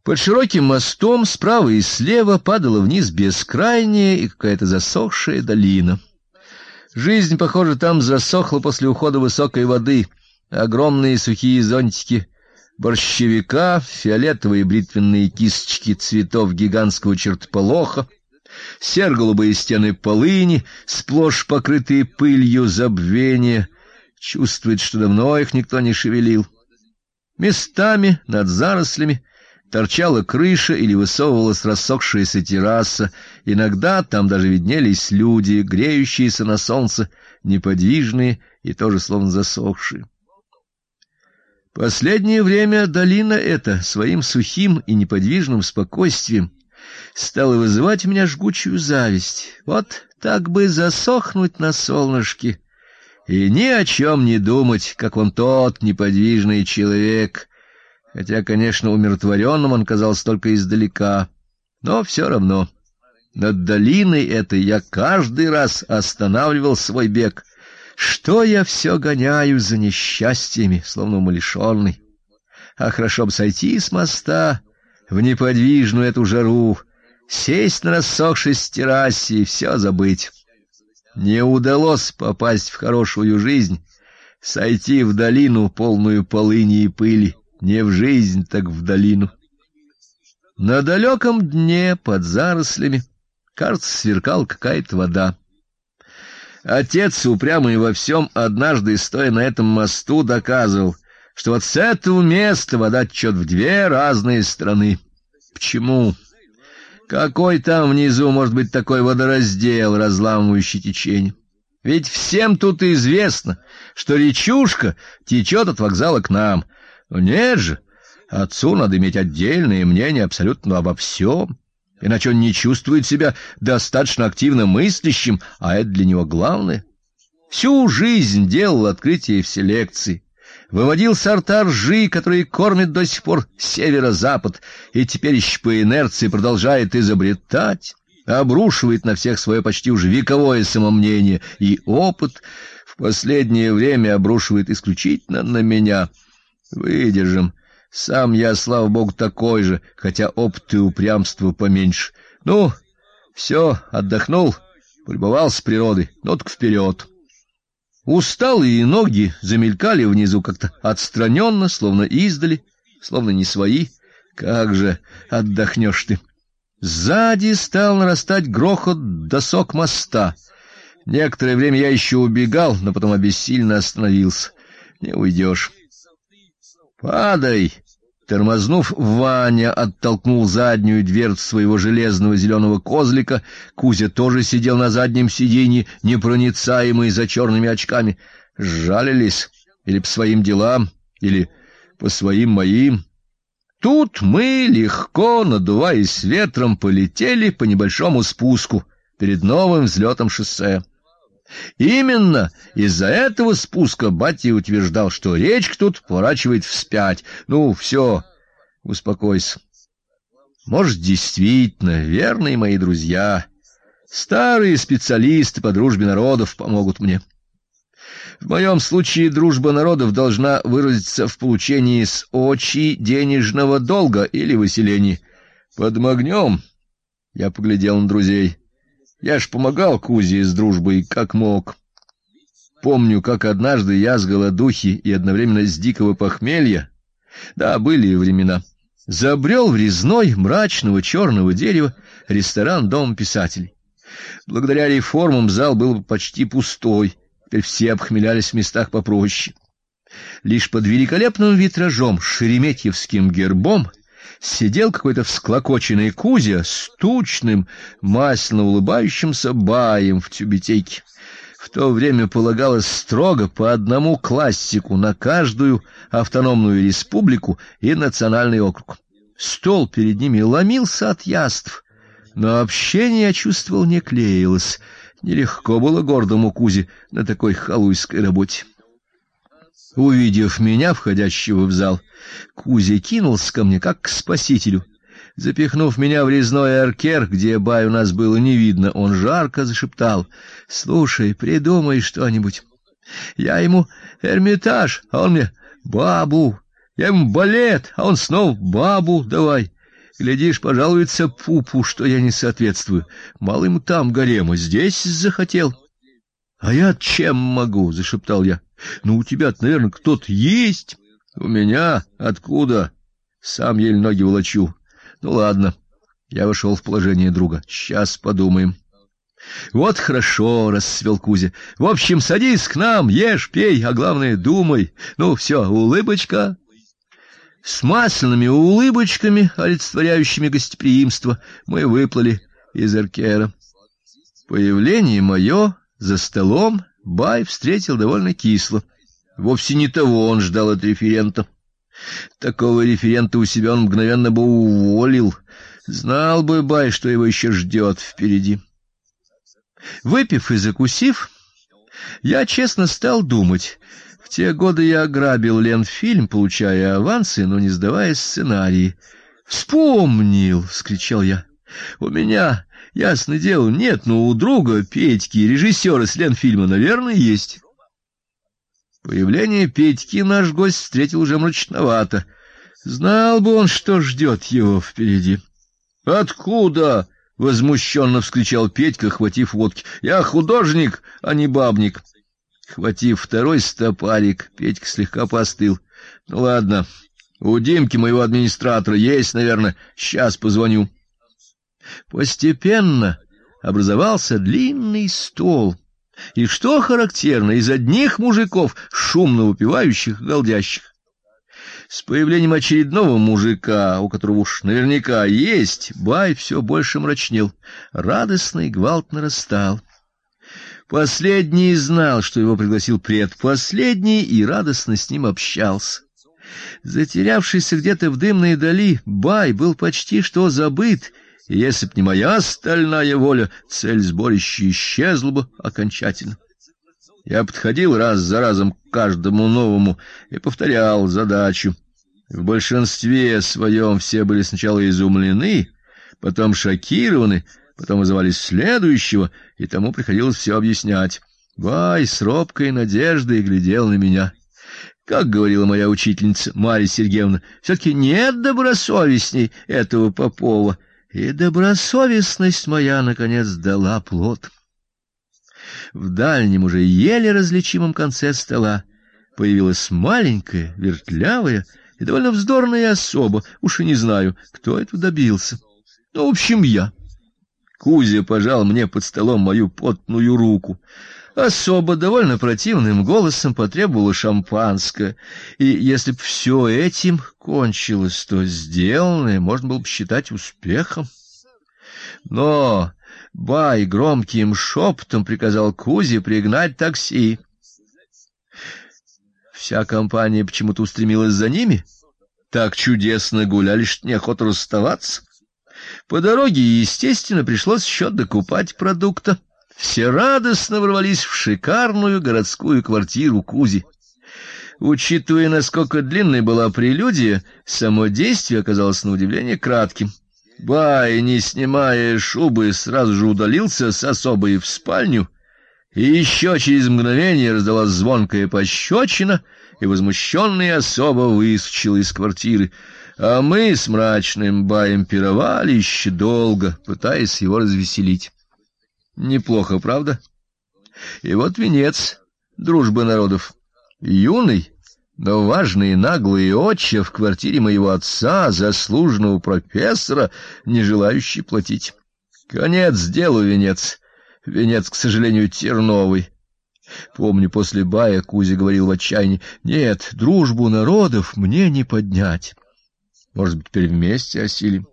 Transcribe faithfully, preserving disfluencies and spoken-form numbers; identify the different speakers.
Speaker 1: Под широким мостом справа и слева падала вниз бескрайняя и какая-то засохшая долина. Жизнь, похоже, там засохла после ухода высокой воды. Огромные сухие зонтики борщевика, фиолетовые бритвенные кисточки цветов гигантского чертополоха, серо-голубые стены полыни, сплошь покрытые пылью забвения, чувствует, что давно их никто не шевелил. Местами над зарослями торчала крыша или высовывалась рассохшаяся терраса, иногда там даже виднелись люди, греющиеся на солнце, неподвижные и тоже словно засохшие. Последнее время долина эта своим сухим и неподвижным спокойствием стала вызывать у меня жгучую зависть. Вот так бы засохнуть на солнышке и ни о чем не думать, как он тот неподвижный человек, хотя, конечно, умиротворенным он казался только издалека, но все равно над долиной этой я каждый раз останавливал свой бег. Что я все гоняю за несчастьями, словно умалишенный. А хорошо бы сойти с моста в неподвижную эту жару, сесть на рассохшейся террасе и все забыть. Не удалось попасть в хорошую жизнь, сойти в долину, полную полыни и пыли, не в жизнь, так в долину. На далеком дне под зарослями, кажется, сверкала какая-то вода. Отец, упрямый во всем, однажды, стоя на этом мосту, доказывал, что вот с этого места вода течет в две разные стороны. Почему? Какой там внизу может быть такой водораздел, разламывающий течение? Ведь всем тут известно, что речушка течет от вокзала к нам. Но нет же, отцу надо иметь отдельное мнение абсолютно обо всем, иначе он не чувствует себя достаточно активно мыслящим, а это для него главное. Всю жизнь делал открытия в селекции, выводил сорта ржи, которые кормят до сих пор северо-запад, и теперь еще по инерции продолжает изобретать, обрушивает на всех свое почти уже вековое самомнение и опыт, в последнее время обрушивает исключительно на меня. Выдержим. Сам я, слава богу, такой же, хотя опыт и упрямство поменьше. Ну, все, отдохнул, полюбовался природой, ну так вперед. Усталые ноги замелькали внизу как-то отстраненно, словно издали, словно не свои. Как же отдохнешь ты? Сзади стал нарастать грохот досок моста. Некоторое время я еще убегал, но потом обессиленно остановился. Не уйдешь. «Падай!» Тормознув, Ваня оттолкнул заднюю дверцу своего железного зеленого козлика. Кузя тоже сидел на заднем сиденье, непроницаемый за черными очками. Сжалились или по своим делам, или по своим моим. Тут мы, легко надуваясь ветром, полетели по небольшому спуску перед новым взлетом шоссе. Именно из-за этого спуска батя утверждал, что речка тут поворачивает вспять. Ну, все, успокойся. Может, действительно, верные мои друзья, старые специалисты по дружбе народов помогут мне. В моем случае дружба народов должна выразиться в получении с очи денежного долга или выселении. Подмогнем. Я поглядел на друзей. Я ж помогал Кузе с дружбой, как мог. Помню, как однажды я с голодухи и одновременно с дикого похмелья, да, были времена, забрел в резной мрачного черного дерева ресторан Дом писателей. Благодаря реформам зал был почти пустой, теперь все обхмелялись в местах попроще. Лишь под великолепным витражом с шереметьевским гербом сидел какой-то всклокоченный Кузя с тучным, масляно улыбающимся баем в тюбетейке. В то время полагалось строго по одному классику на каждую автономную республику и национальный округ. Стол перед ними ломился от яств, но общение, я чувствовал, не клеилось. Нелегко было гордому Кузе на такой халуйской работе. Увидев меня, входящего в зал, Кузя кинулся ко мне, как к спасителю. Запихнув меня в резной аркер, где бай у нас было не видно, он жарко зашептал: «Слушай, придумай что-нибудь». Я ему Эрмитаж, а он мне бабу. Я ему балет, а он снова бабу давай. Глядишь, пожалуется пупу, что я не соответствую. Мало ему там гарема, здесь захотел. — А я чем могу? — зашептал я. — Ну, у тебя-то, наверное, кто-то есть. — У меня? Откуда? Сам еле ноги волочу. Ну, ладно. Я вошел в положение друга. Сейчас подумаем. — Вот хорошо, — расцвел Кузя. — В общем, садись к нам, ешь, пей, а главное, думай. Ну, все, улыбочка. С масляными улыбочками, олицетворяющими гостеприимство, мы выплыли из эркера. Появление мое за столом Бай встретил довольно кисло. Вовсе не того он ждал от референта. Такого референта у себя он мгновенно бы уволил. Знал бы Бай, что его еще ждет впереди. Выпив и закусив, я честно стал думать. В те годы я ограбил Ленфильм, получая авансы, но не сдавая сценарии. «Вспомнил!» — вскричал я. «У меня, ясно дело, нет, но у друга Петьки, режиссера с Ленфильма, наверное, есть». Появление Петьки наш гость встретил уже мрачновато. Знал бы он, что ждет его впереди. «Откуда?» — возмущенно вскричал Петька, хватив водки. «Я художник, а не бабник». Хватив второй стопарик, Петька слегка поостыл. — Ну, ладно, у Димки, моего администратора, есть, наверное, сейчас позвоню. Постепенно образовался длинный стол, и, что характерно, из одних мужиков, шумно выпивающих и галдящих. С появлением очередного мужика, у которого уж наверняка есть, Бай все больше мрачнел, радостный гвалт нарастал. Последний знал, что его пригласил предпоследний, и радостно с ним общался. Затерявшийся где-то в дымной дали, Бай был почти что забыт, и если б не моя стальная воля, цель сборища исчезла бы окончательно. Я подходил раз за разом к каждому новому и повторял задачу. В большинстве своем все были сначала изумлены, потом шокированы, потом вызывали следующего, и тому приходилось все объяснять. Бай с робкой надеждой глядел на меня. Как говорила моя учительница Марья Сергеевна, все-таки нет добросовестней этого Попова. И добросовестность моя, наконец, дала плод. В дальнем, уже еле различимом конце стола появилась маленькая, вертлявая и довольно вздорная особа. Уж и не знаю, кто этого добился. Ну, в общем, я. Кузя пожал мне под столом мою потную руку. Особо довольно противным голосом потребовала шампанское, и если б все этим кончилось, то сделанное можно было бы считать успехом. Но Бай громким шепотом приказал Кузе пригнать такси. Вся компания почему-то устремилась за ними. Так чудесно гуляли, что неохота расставаться. По дороге, естественно, пришлось еще докупать продукта. Все радостно ворвались в шикарную городскую квартиру Кузи. Учитывая, насколько длинной была прелюдия, само действие оказалось на удивление кратким. Бай, не снимая шубы, сразу же удалился с особой в спальню, и еще через мгновение раздалась звонкая пощечина, и возмущенная особа выскочила из квартиры, а мы с мрачным Баем пировали еще долго, пытаясь его развеселить. Неплохо, правда? И вот венец дружбы народов. Юный, но важный и наглый отче в квартире моего отца, заслуженного профессора, не желающий платить. Конец делу венец. Венец, к сожалению, терновый. Помню, после Бая Кузя говорил в отчаянии: «Нет, дружбу народов мне не поднять. Может быть, теперь вместе осилим».